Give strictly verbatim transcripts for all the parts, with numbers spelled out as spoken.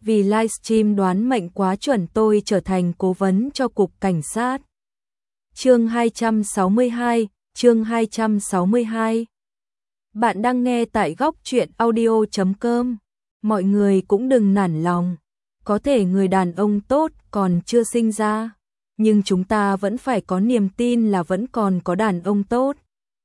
Vì livestream đoán mệnh quá chuẩn tôi trở thành cố vấn cho cục cảnh sát. Chương hai trăm sáu mươi hai, chương hai trăm sáu mươi hai. Bạn đang nghe tại góc truyện audio chấm com. Mọi người cũng đừng nản lòng. Có thể người đàn ông tốt còn chưa sinh ra, nhưng chúng ta vẫn phải có niềm tin là vẫn còn có đàn ông tốt.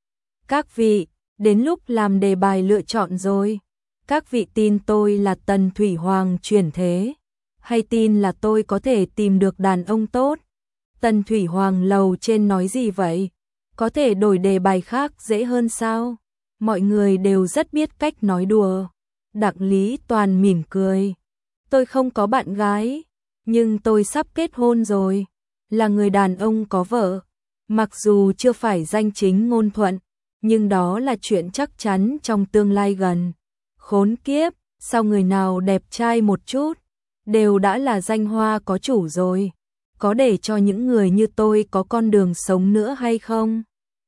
Các vị, đến lúc làm đề bài lựa chọn rồi. Các vị tin tôi là Tần Thủy Hoàng chuyển thế, hay tin là tôi có thể tìm được đàn ông tốt? Tần Thủy Hoàng lầu trên nói gì vậy? Có thể đổi đề bài khác dễ hơn sao? Mọi người đều rất biết cách nói đùa. Đặng Lý Toàn mỉm cười. Tôi không có bạn gái, nhưng tôi sắp kết hôn rồi. Là người đàn ông có vợ. Mặc dù chưa phải danh chính ngôn thuận, nhưng đó là chuyện chắc chắn trong tương lai gần. Khốn kiếp, sao người nào đẹp trai một chút, đều đã là danh hoa có chủ rồi. Có để cho những người như tôi có con đường sống nữa hay không?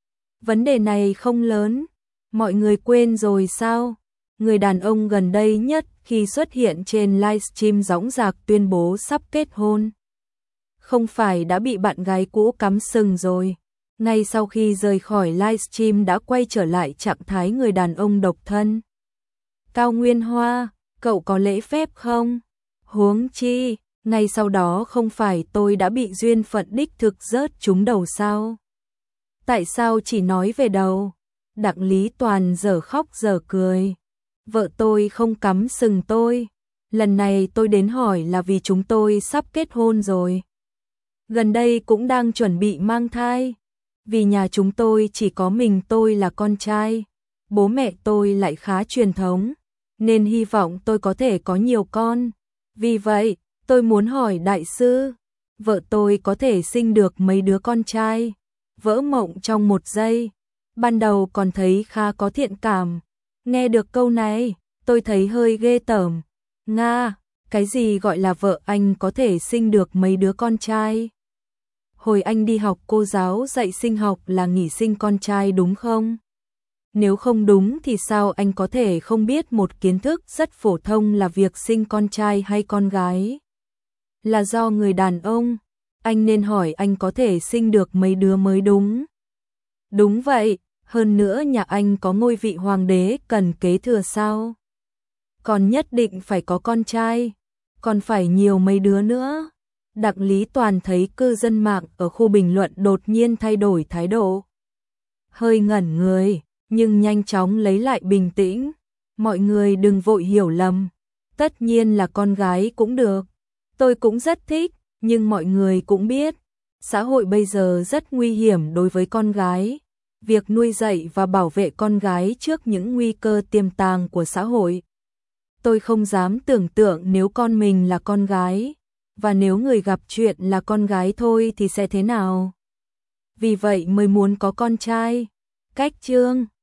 Vấn đề này không lớn. Mọi người quên rồi sao? Người đàn ông gần đây nhất khi xuất hiện trên livestream dõng dạc tuyên bố sắp kết hôn. Không phải đã bị bạn gái cũ cắm sừng rồi. Ngay sau khi rời khỏi livestream đã quay trở lại trạng thái người đàn ông độc thân. Cao Nguyên Hoa, cậu có lễ phép không? Huống chi, ngay sau đó không phải tôi đã bị duyên phận đích thực rớt trúng đầu sao? Tại sao chỉ nói về đầu? Đặng Lý Toàn giờ khóc giờ cười. Vợ tôi không cắm sừng tôi. Lần này tôi đến hỏi là vì chúng tôi sắp kết hôn rồi. Gần đây cũng đang chuẩn bị mang thai. Vì nhà chúng tôi chỉ có mình tôi là con trai. Bố mẹ tôi lại khá truyền thống, nên hy vọng tôi có thể có nhiều con. Vì vậy, tôi muốn hỏi đại sư, vợ tôi có thể sinh được mấy đứa con trai? Vỡ mộng trong một giây. Ban đầu còn thấy khá có thiện cảm. Nghe được câu này, tôi thấy hơi ghê tởm. Nga, cái gì gọi là vợ anh có thể sinh được mấy đứa con trai? Hồi anh đi học cô giáo dạy sinh học là nghỉ sinh con trai đúng không? Nếu không đúng thì sao anh có thể không biết một kiến thức rất phổ thông là việc sinh con trai hay con gái? Là do người đàn ông, anh nên hỏi anh có thể sinh được mấy đứa mới đúng. Đúng vậy, hơn nữa nhà anh có ngôi vị hoàng đế cần kế thừa sao? Còn nhất định phải có con trai, còn phải nhiều mấy đứa nữa. Đặng Lý Toàn thấy cư dân mạng ở khu bình luận đột nhiên thay đổi thái độ. Hơi ngẩn người, nhưng nhanh chóng lấy lại bình tĩnh. Mọi người đừng vội hiểu lầm. Tất nhiên là con gái cũng được. Tôi cũng rất thích, nhưng mọi người cũng biết. Xã hội bây giờ rất nguy hiểm đối với con gái. Việc nuôi dạy và bảo vệ con gái trước những nguy cơ tiềm tàng của xã hội. Tôi không dám tưởng tượng nếu con mình là con gái. Và nếu người gặp chuyện là con gái thôi thì sẽ thế nào? Vì vậy mới muốn có con trai. Cách chương